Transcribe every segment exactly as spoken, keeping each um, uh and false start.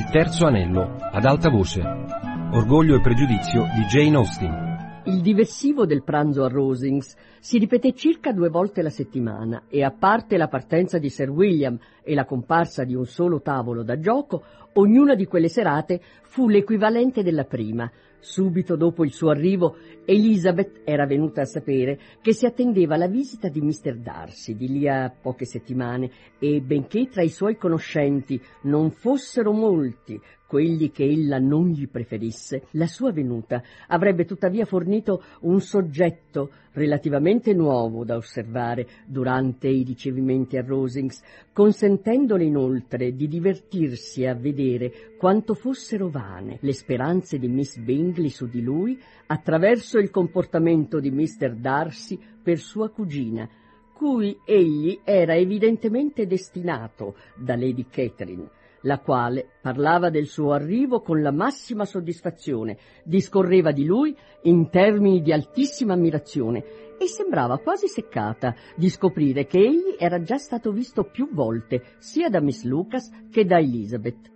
Il terzo anello, ad alta voce. Orgoglio e pregiudizio di Jane Austen. Il diversivo del pranzo a Rosings si ripeté circa due volte la settimana e, a parte la partenza di Sir William e la comparsa di un solo tavolo da gioco, ognuna di quelle serate fu l'equivalente della prima. Subito dopo il suo arrivo, Elizabeth era venuta a sapere che si attendeva la visita di mister Darcy di lì a poche settimane e, benché tra i suoi conoscenti non fossero molti quelli che ella non gli preferisse, la sua venuta avrebbe tuttavia fornito un soggetto relativamente nuovo da osservare durante i ricevimenti a Rosings, consentendole inoltre di divertirsi a vedere quanto fossero vane le speranze di Miss Bingley su di lui attraverso il comportamento di mister Darcy per sua cugina, cui egli era evidentemente destinato da Lady Catherine, la quale parlava del suo arrivo con la massima soddisfazione, discorreva di lui in termini di altissima ammirazione e sembrava quasi seccata di scoprire che egli era già stato visto più volte sia da Miss Lucas che da Elizabeth.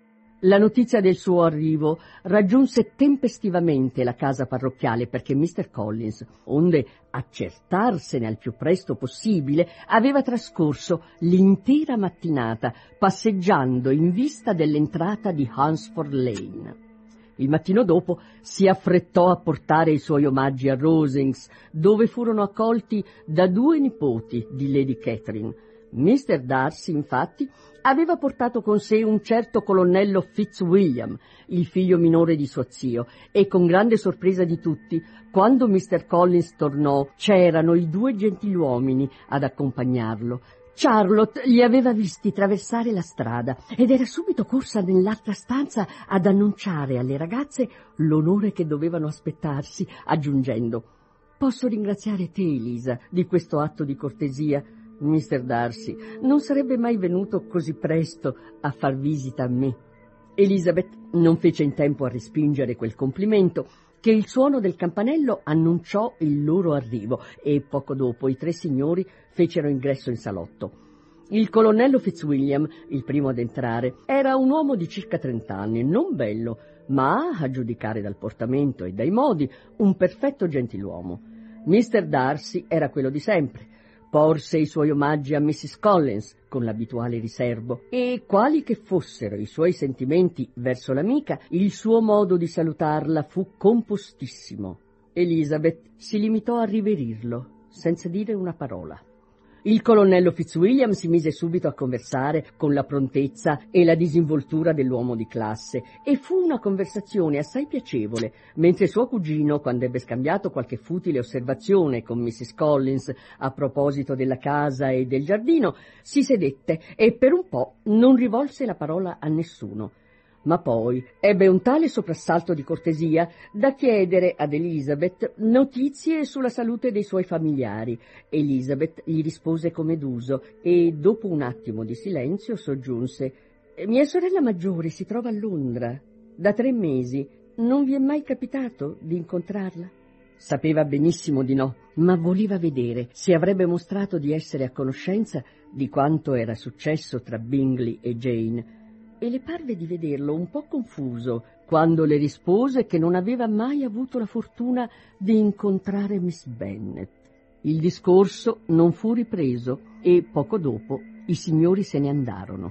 La notizia del suo arrivo raggiunse tempestivamente la casa parrocchiale perché mister Collins, onde accertarsene al più presto possibile, aveva trascorso l'intera mattinata passeggiando in vista dell'entrata di Hunsford Lane. Il mattino dopo si affrettò a portare i suoi omaggi a Rosings, dove furono accolti da due nipoti di Lady Catherine. mister Darcy, infatti, aveva portato con sé un certo colonnello Fitzwilliam, il figlio minore di suo zio, e con grande sorpresa di tutti, quando mister Collins tornò, c'erano i due gentiluomini ad accompagnarlo. Charlotte li aveva visti traversare la strada ed era subito corsa nell'altra stanza ad annunciare alle ragazze l'onore che dovevano aspettarsi, aggiungendo: «Posso ringraziare te, Elisa, di questo atto di cortesia. mister Darcy non sarebbe mai venuto così presto a far visita a me». Elizabeth non fece in tempo a respingere quel complimento, che il suono del campanello annunciò il loro arrivo e poco dopo i tre signori fecero ingresso in salotto. Il colonnello Fitzwilliam, il primo ad entrare, era un uomo di circa trent'anni, non bello, ma, a giudicare dal portamento e dai modi, un perfetto gentiluomo. mister Darcy era quello di sempre. Porse i suoi omaggi a missus Collins con l'abituale riservo e, quali che fossero i suoi sentimenti verso l'amica, il suo modo di salutarla fu compostissimo. Elizabeth si limitò a riverirlo, senza dire una parola. Il colonnello Fitzwilliam si mise subito a conversare con la prontezza e la disinvoltura dell'uomo di classe e fu una conversazione assai piacevole, mentre suo cugino, quando ebbe scambiato qualche futile osservazione con missus Collins a proposito della casa e del giardino, si sedette e per un po' non rivolse la parola a nessuno. Ma poi ebbe un tale soprassalto di cortesia da chiedere ad Elizabeth notizie sulla salute dei suoi familiari. Elizabeth gli rispose come d'uso e, dopo un attimo di silenzio, soggiunse: «Mia sorella maggiore si trova a Londra da tre mesi. Non vi è mai capitato di incontrarla?» Sapeva benissimo di no, ma voleva vedere se avrebbe mostrato di essere a conoscenza di quanto era successo tra Bingley e Jane, e le parve di vederlo un po' confuso quando le rispose che non aveva mai avuto la fortuna di incontrare Miss Bennet. Il discorso non fu ripreso e poco dopo i signori se ne andarono.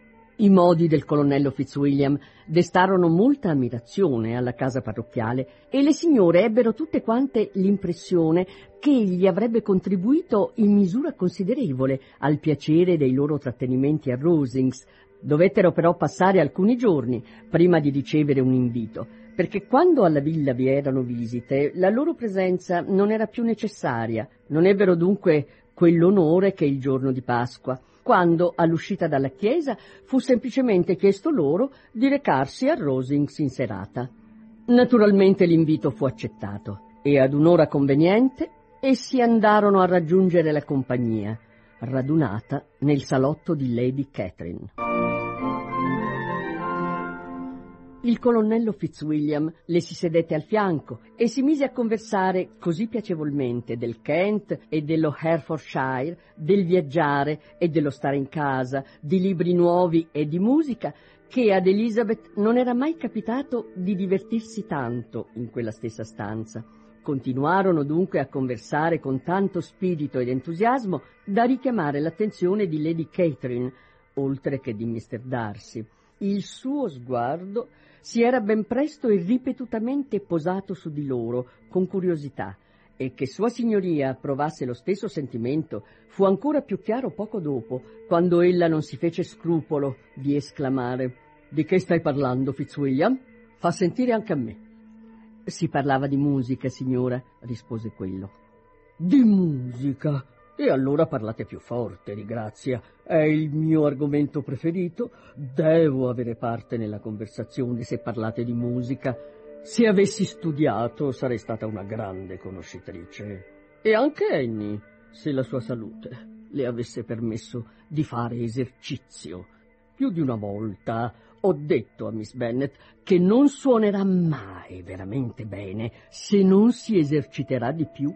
I modi del colonnello Fitzwilliam destarono molta ammirazione alla casa parrocchiale e le signore ebbero tutte quante l'impressione che egli avrebbe contribuito in misura considerevole al piacere dei loro trattenimenti a Rosings. Dovettero però passare alcuni giorni prima di ricevere un invito, perché quando alla villa vi erano visite, la loro presenza non era più necessaria. Non ebbero dunque quell'onore che il giorno di Pasqua, quando, all'uscita dalla chiesa, fu semplicemente chiesto loro di recarsi a Rosings in serata. Naturalmente l'invito fu accettato e ad un'ora conveniente essi andarono a raggiungere la compagnia, radunata nel salotto di Lady Catherine. Il colonnello Fitzwilliam le si sedette al fianco e si mise a conversare così piacevolmente del Kent e dello Hertfordshire, del viaggiare e dello stare in casa, di libri nuovi e di musica, che ad Elizabeth non era mai capitato di divertirsi tanto in quella stessa stanza. Continuarono dunque a conversare con tanto spirito ed entusiasmo da richiamare l'attenzione di Lady Catherine, oltre che di mister Darcy. Il suo sguardo si era ben presto e ripetutamente posato su di loro con curiosità, e che Sua Signoria provasse lo stesso sentimento fu ancora più chiaro poco dopo, quando ella non si fece scrupolo di esclamare: «Di che stai parlando, Fitzwilliam? Fa sentire anche a me». «Si parlava di musica, signora», rispose quello. «Di musica? E allora parlate più forte, di grazia. È il mio argomento preferito. Devo avere parte nella conversazione se parlate di musica. Se avessi studiato sarei stata una grande conoscitrice. E anche Annie, se la sua salute le avesse permesso di fare esercizio. Più di una volta ho detto a Miss Bennet che non suonerà mai veramente bene se non si eserciterà di più».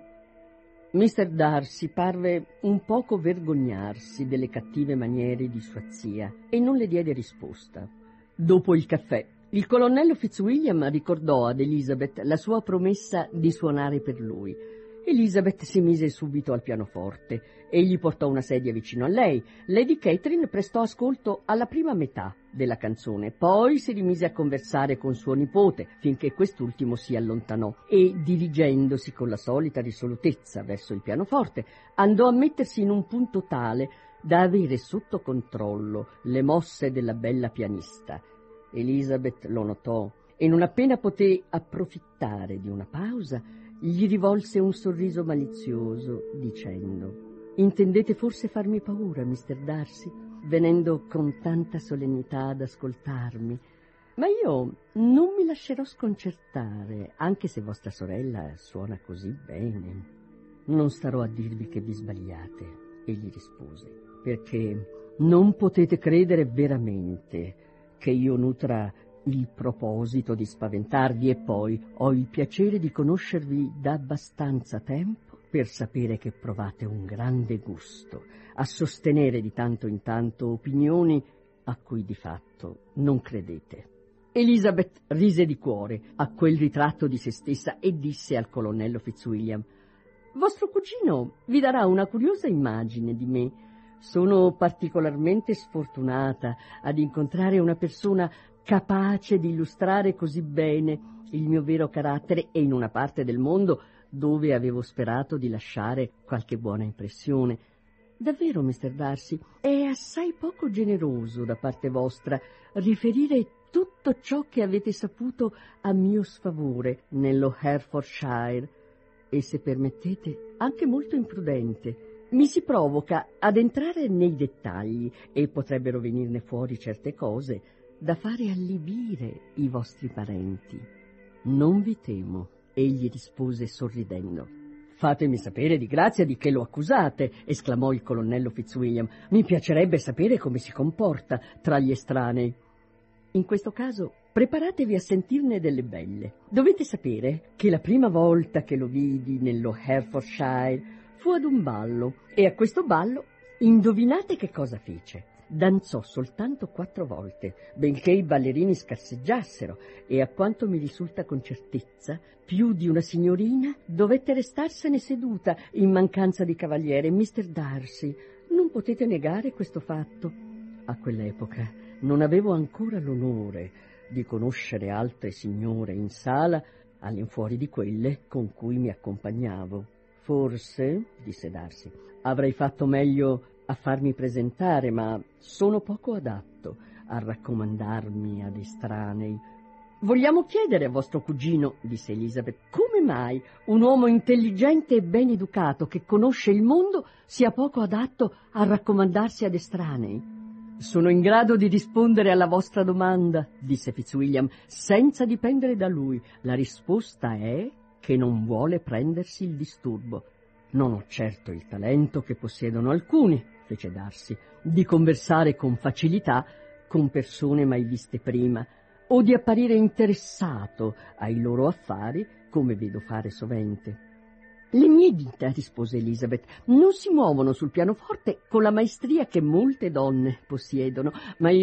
mister Darcy parve un poco vergognarsi delle cattive maniere di sua zia e non le diede risposta. Dopo il caffè, il colonnello Fitzwilliam ricordò ad Elizabeth la sua promessa di suonare per lui. Elizabeth si mise subito al pianoforte. Egli portò una sedia vicino a lei. Lady Catherine prestò ascolto alla prima metà della canzone, poi si rimise a conversare con suo nipote finché quest'ultimo si allontanò e, dirigendosi con la solita risolutezza verso il pianoforte, andò a mettersi in un punto tale da avere sotto controllo le mosse della bella pianista. Elizabeth lo notò e non appena poté approfittare di una pausa gli rivolse un sorriso malizioso dicendo: «Intendete forse farmi paura, mister Darcy, venendo con tanta solennità ad ascoltarmi? Ma io non mi lascerò sconcertare, anche se vostra sorella suona così bene». «Non starò a dirvi che vi sbagliate», egli rispose, «perché non potete credere veramente che io nutra il proposito di spaventarvi, e poi ho il piacere di conoscervi da abbastanza tempo per sapere che provate un grande gusto a sostenere di tanto in tanto opinioni a cui di fatto non credete». Elizabeth rise di cuore a quel ritratto di se stessa e disse al colonnello Fitzwilliam: «Vostro cugino vi darà una curiosa immagine di me. Sono particolarmente sfortunata ad incontrare una persona capace di illustrare così bene il mio vero carattere e in una parte del mondo dove avevo sperato di lasciare qualche buona impressione. Davvero, mister Darcy, è assai poco generoso da parte vostra riferire tutto ciò che avete saputo a mio sfavore nello Hertfordshire e, se permettete, anche molto imprudente. Mi si provoca ad entrare nei dettagli e potrebbero venirne fuori certe cose da fare allibire i vostri parenti». «Non vi temo», egli rispose sorridendo. «Fatemi sapere di grazia di che lo accusate», esclamò il colonnello Fitzwilliam. «Mi piacerebbe sapere come si comporta tra gli estranei». «In questo caso preparatevi a sentirne delle belle. Dovete sapere che la prima volta che lo vidi nello Hertfordshire fu ad un ballo, e a questo ballo indovinate che cosa fece? Danzò soltanto quattro volte, benché i ballerini scarseggiassero, e a quanto mi risulta con certezza, più di una signorina dovette restarsene seduta in mancanza di cavaliere. mister Darcy, non potete negare questo fatto. A quell'epoca non avevo ancora l'onore di conoscere altre signore in sala all'infuori di quelle con cui mi accompagnavo. Forse, disse Darcy, avrei fatto meglio a farmi presentare, ma sono poco adatto a raccomandarmi ad estranei». «Vogliamo chiedere a vostro cugino», disse Elizabeth, «come mai un uomo intelligente e ben educato che conosce il mondo sia poco adatto a raccomandarsi ad estranei?» «Sono in grado di rispondere alla vostra domanda», disse Fitzwilliam, «senza dipendere da lui. La risposta è che non vuole prendersi il disturbo. Non ho certo il talento che possiedono alcuni», fece Darcy, «di conversare con facilità con persone mai viste prima, o di apparire interessato ai loro affari, come vedo fare sovente». «Le mie dita», rispose Elizabeth, «non si muovono sul pianoforte con la maestria che molte donne possiedono, ma io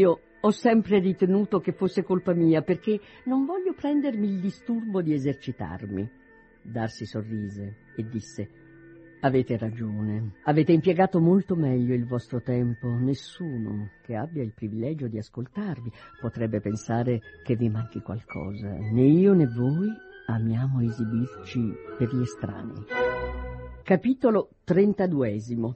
Ho sempre ritenuto che fosse colpa mia, perché non voglio prendermi il disturbo di esercitarmi. Darcy sorrise e disse: avete ragione, avete impiegato molto meglio il vostro tempo. Nessuno che abbia il privilegio di ascoltarvi potrebbe pensare che vi manchi qualcosa. Né io né voi amiamo esibirci per gli estranei. Capitolo trentaduesimo.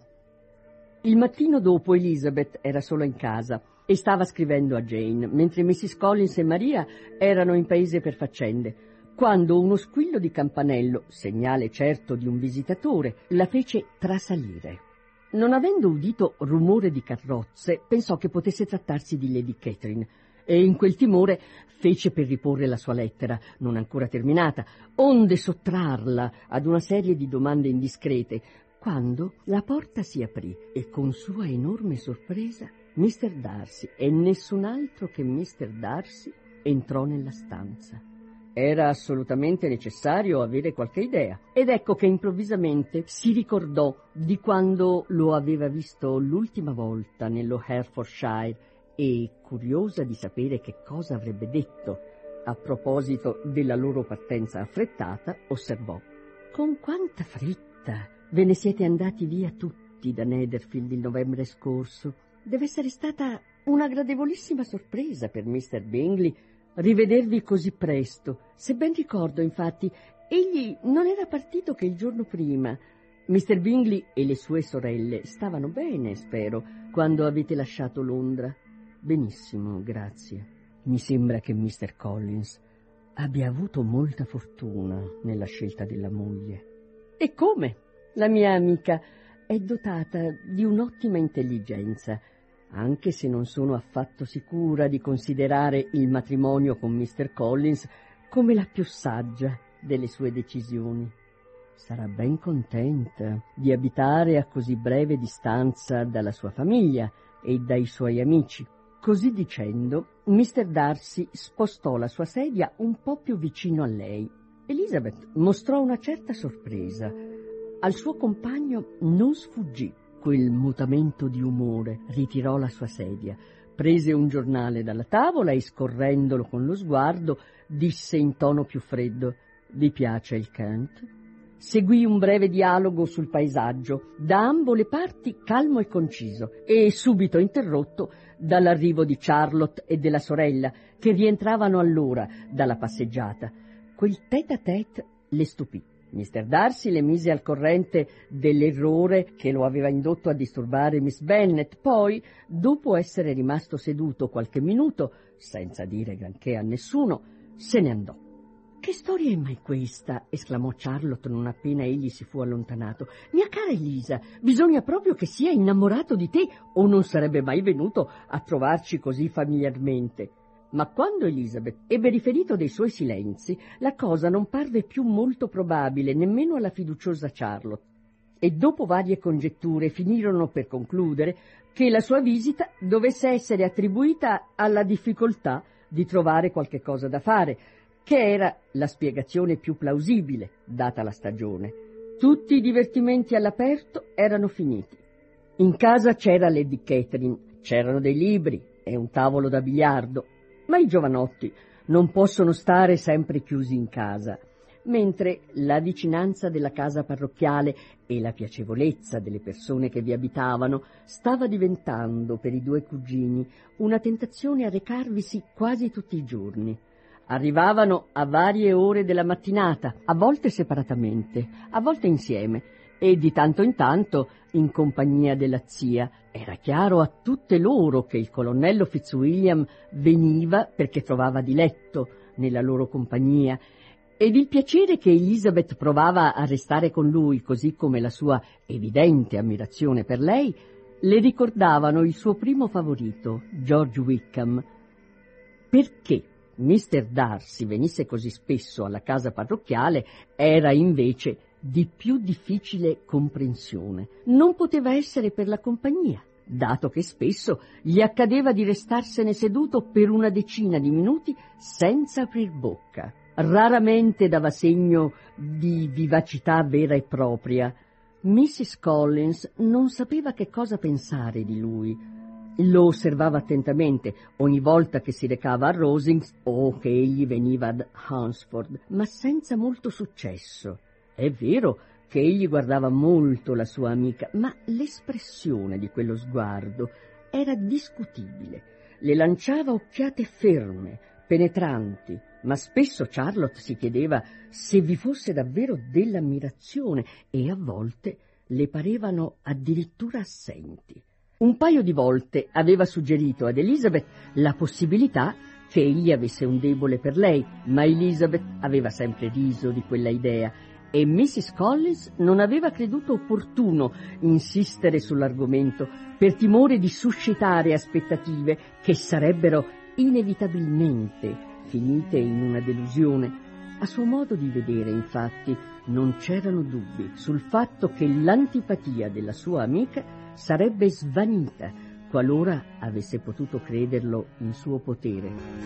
Il mattino dopo Elizabeth era sola in casa e stava scrivendo a Jane, mentre missis Collins e Maria erano in paese per faccende, quando uno squillo di campanello, segnale certo di un visitatore, la fece trasalire. Non avendo udito rumore di carrozze, pensò che potesse trattarsi di Lady Catherine, e in quel timore fece per riporre la sua lettera, non ancora terminata, onde sottrarla ad una serie di domande indiscrete, quando la porta si aprì e con sua enorme sorpresa mister Darcy, e nessun altro che mister Darcy, entrò nella stanza. Era assolutamente necessario avere qualche idea, ed ecco che improvvisamente si ricordò di quando lo aveva visto l'ultima volta nello Hertfordshire e, curiosa di sapere che cosa avrebbe detto a proposito della loro partenza affrettata, osservò: «Con quanta fretta ve ne siete andati via tutti da Netherfield il novembre scorso. Deve essere stata una gradevolissima sorpresa per mister Bingley rivedervi così presto. Se ben ricordo, infatti, egli non era partito che il giorno prima. mister Bingley e le sue sorelle stavano bene, spero, quando avete lasciato Londra?» «Benissimo, grazie. Mi sembra che mister Collins abbia avuto molta fortuna nella scelta della moglie». «E come? La mia amica è dotata di un'ottima intelligenza, anche se non sono affatto sicura di considerare il matrimonio con mister Collins come la più saggia delle sue decisioni. Sarà ben contenta di abitare a così breve distanza dalla sua famiglia e dai suoi amici». Così dicendo, mister Darcy spostò la sua sedia un po' più vicino a lei. Elizabeth mostrò una certa sorpresa. Al suo compagno non sfuggì quel mutamento di umore. Ritirò la sua sedia, prese un giornale dalla tavola e, scorrendolo con lo sguardo, disse in tono più freddo: «Vi piace il Kent?» Seguì un breve dialogo sul paesaggio, da ambo le parti calmo e conciso, e subito interrotto dall'arrivo di Charlotte e della sorella, che rientravano allora dalla passeggiata. Quel tête-à-tête le stupì. mister Darcy le mise al corrente dell'errore che lo aveva indotto a disturbare Miss Bennet. Poi, dopo essere rimasto seduto qualche minuto, senza dire granché a nessuno, se ne andò. «Che storia è mai questa?» esclamò Charlotte non appena egli si fu allontanato. «Mia cara Elisa, bisogna proprio che sia innamorato di te, o non sarebbe mai venuto a trovarci così familiarmente». Ma quando Elizabeth ebbe riferito dei suoi silenzi, la cosa non parve più molto probabile nemmeno alla fiduciosa Charlotte, e dopo varie congetture finirono per concludere che la sua visita dovesse essere attribuita alla difficoltà di trovare qualche cosa da fare, che era la spiegazione più plausibile, data la stagione. Tutti i divertimenti all'aperto erano finiti. In casa c'era Lady Catherine, c'erano dei libri e un tavolo da biliardo, ma i giovanotti non possono stare sempre chiusi in casa, mentre la vicinanza della casa parrocchiale e la piacevolezza delle persone che vi abitavano stava diventando per i due cugini una tentazione a recarvisi quasi tutti i giorni. Arrivavano a varie ore della mattinata, a volte separatamente, a volte insieme, e di tanto in tanto in compagnia della zia. Era chiaro a tutte loro che il colonnello Fitzwilliam veniva perché trovava diletto nella loro compagnia, ed il piacere che Elizabeth provava a restare con lui, così come la sua evidente ammirazione per lei, le ricordavano il suo primo favorito, George Wickham. Perché mister Darcy venisse così spesso alla casa parrocchiale era invece di più difficile comprensione. Non poteva essere per la compagnia, dato che spesso gli accadeva di restarsene seduto per una decina di minuti senza aprir bocca. Raramente dava segno di vivacità vera e propria. missis Collins non sapeva che cosa pensare di lui. Lo osservava attentamente ogni volta che si recava a Rosings o che egli veniva ad Hunsford, ma senza molto successo. È vero che egli guardava molto la sua amica, ma l'espressione di quello sguardo era discutibile. Le lanciava occhiate ferme, penetranti, ma spesso Charlotte si chiedeva se vi fosse davvero dell'ammirazione e a volte le parevano addirittura assenti. Un paio di volte aveva suggerito ad Elizabeth la possibilità che egli avesse un debole per lei, ma Elizabeth aveva sempre riso di quella idea e missus Collins non aveva creduto opportuno insistere sull'argomento per timore di suscitare aspettative che sarebbero inevitabilmente finite in una delusione. A suo modo di vedere, infatti, non c'erano dubbi sul fatto che l'antipatia della sua amica sarebbe svanita qualora avesse potuto crederlo in suo potere.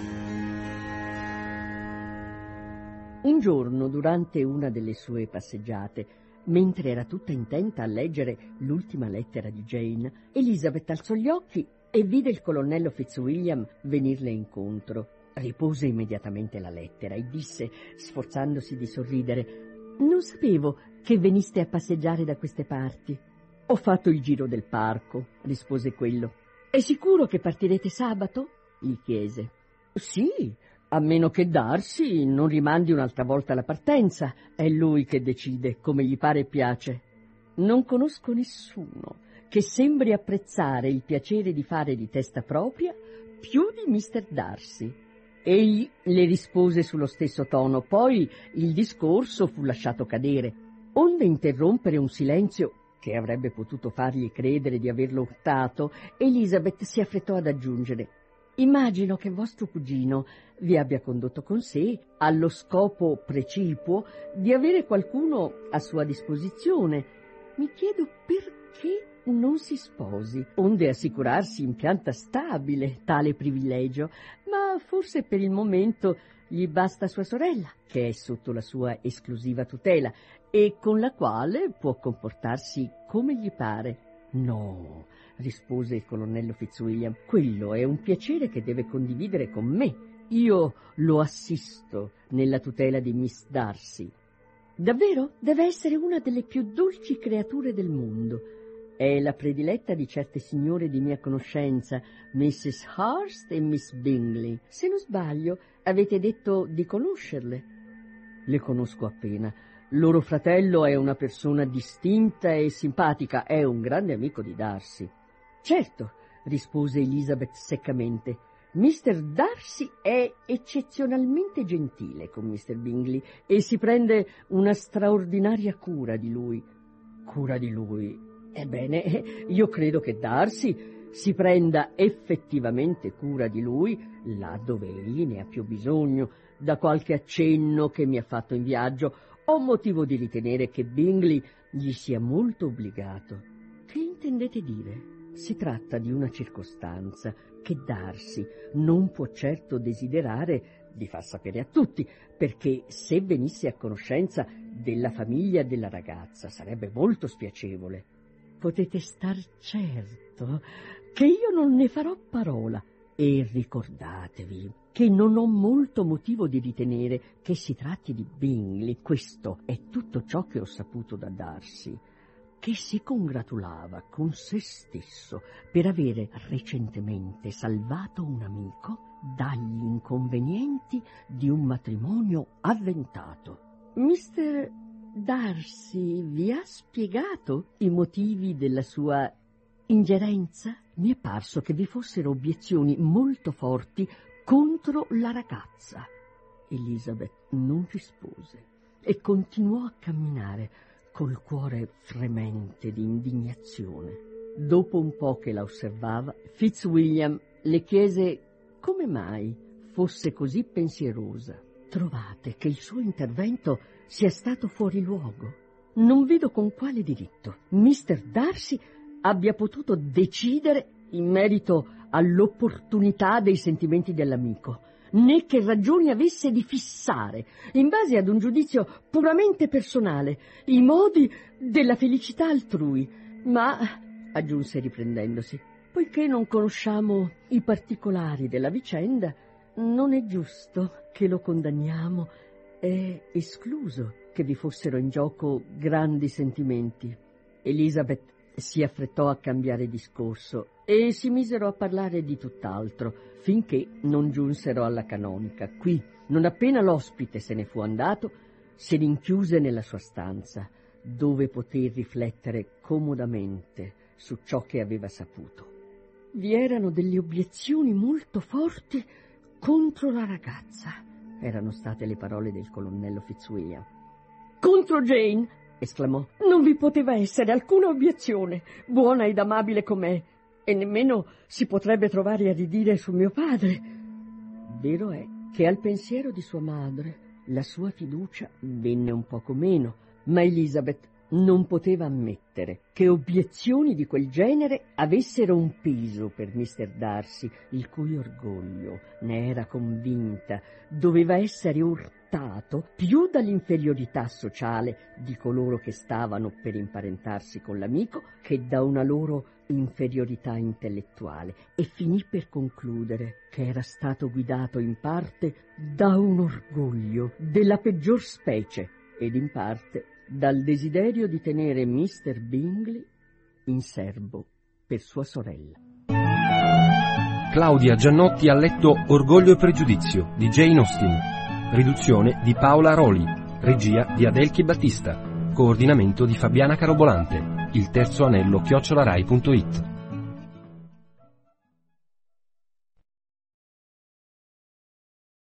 Un giorno, durante una delle sue passeggiate, mentre era tutta intenta a leggere l'ultima lettera di Jane, Elizabeth alzò gli occhi e vide il colonnello Fitzwilliam venirle incontro. Ripose immediatamente la lettera e disse, sforzandosi di sorridere: «Non sapevo che veniste a passeggiare da queste parti». «Ho fatto il giro del parco», rispose quello. «È sicuro che partirete sabato?» gli chiese. «Sì, a meno che Darcy non rimandi un'altra volta la partenza. È lui che decide, come gli pare e piace». «Non conosco nessuno che sembri apprezzare il piacere di fare di testa propria più di mister Darcy». Egli le rispose sullo stesso tono, poi il discorso fu lasciato cadere. Onde interrompere un silenzio che avrebbe potuto fargli credere di averlo urtato, Elizabeth si affrettò ad aggiungere: «Immagino che vostro cugino vi abbia condotto con sé allo scopo precipuo di avere qualcuno a sua disposizione. Mi chiedo perché non si sposi, onde assicurarsi in pianta stabile tale privilegio, ma forse per il momento gli basta sua sorella, che è sotto la sua esclusiva tutela e con la quale può comportarsi come gli pare». «No», rispose il colonnello Fitzwilliam, «quello è un piacere che deve condividere con me. Io lo assisto nella tutela di Miss Darcy». «Davvero? Deve essere una delle più dolci creature del mondo. È la prediletta di certe signore di mia conoscenza, missus Hurst e Miss Bingley. Se non sbaglio, avete detto di conoscerle». «Le conosco appena. Loro fratello è una persona distinta e simpatica, è un grande amico di Darcy». «Certo», rispose Elizabeth seccamente, «mister Darcy è eccezionalmente gentile con mister Bingley e si prende una straordinaria cura di lui». «Cura di lui? Ebbene, io credo che Darcy si prenda effettivamente cura di lui là dove egli ne ha più bisogno. Da qualche accenno che mi ha fatto in viaggio ho motivo di ritenere che Bingley gli sia molto obbligato». «Che intendete dire?» «Si tratta di una circostanza che Darcy non può certo desiderare di far sapere a tutti, perché se venisse a conoscenza della famiglia della ragazza sarebbe molto spiacevole». «Potete star certo che io non ne farò parola. E ricordatevi che non ho molto motivo di ritenere che si tratti di Bingley. Questo è tutto ciò che ho saputo da Darcy, che si congratulava con se stesso per avere recentemente salvato un amico dagli inconvenienti di un matrimonio avventato». «mister Darcy vi ha spiegato i motivi della sua ingerenza?» «Mi è parso che vi fossero obiezioni molto forti contro la ragazza». Elizabeth non rispose e continuò a camminare col cuore fremente di indignazione. Dopo un po' che la osservava, Fitzwilliam le chiese come mai fosse così pensierosa. «Trovate che il suo intervento sia stato fuori luogo?» «Non vedo con quale diritto mister Darcy abbia potuto decidere in merito all'opportunità dei sentimenti dell'amico, né che ragioni avesse di fissare, in base ad un giudizio puramente personale, i modi della felicità altrui. Ma», aggiunse riprendendosi, Poiché non conosciamo i particolari della vicenda, non è giusto che lo condanniamo. È escluso che vi fossero in gioco grandi sentimenti. Elizabeth si affrettò a cambiare discorso e si misero a parlare di tutt'altro, finché non giunsero alla canonica. Qui, non appena l'ospite se ne fu andato, si rinchiuse nella sua stanza, dove poté riflettere comodamente su ciò che aveva saputo. Vi erano delle obiezioni molto forti contro la ragazza, erano state le parole del colonnello Fitzwilliam. Contro Jane, esclamò, non vi poteva essere alcuna obiezione, buona ed amabile com'è, e nemmeno si potrebbe trovare a ridire su mio padre. Vero è che al pensiero di sua madre la sua fiducia venne un poco meno, ma Elizabeth non poteva ammettere che obiezioni di quel genere avessero un peso per mister Darcy, il cui orgoglio, ne era convinta, doveva essere urtato più dall'inferiorità sociale di coloro che stavano per imparentarsi con l'amico che da una loro inferiorità intellettuale, e finì per concludere che era stato guidato in parte da un orgoglio della peggior specie ed in parte dal desiderio di tenere mister Bingley in serbo per sua sorella. Claudia Giannotti ha letto Orgoglio e pregiudizio di Jane Austen, riduzione di Paola Roli, regia di Adelchi Battista, coordinamento di Fabiana Carobolante, il terzo anello chiocciola rai punto it.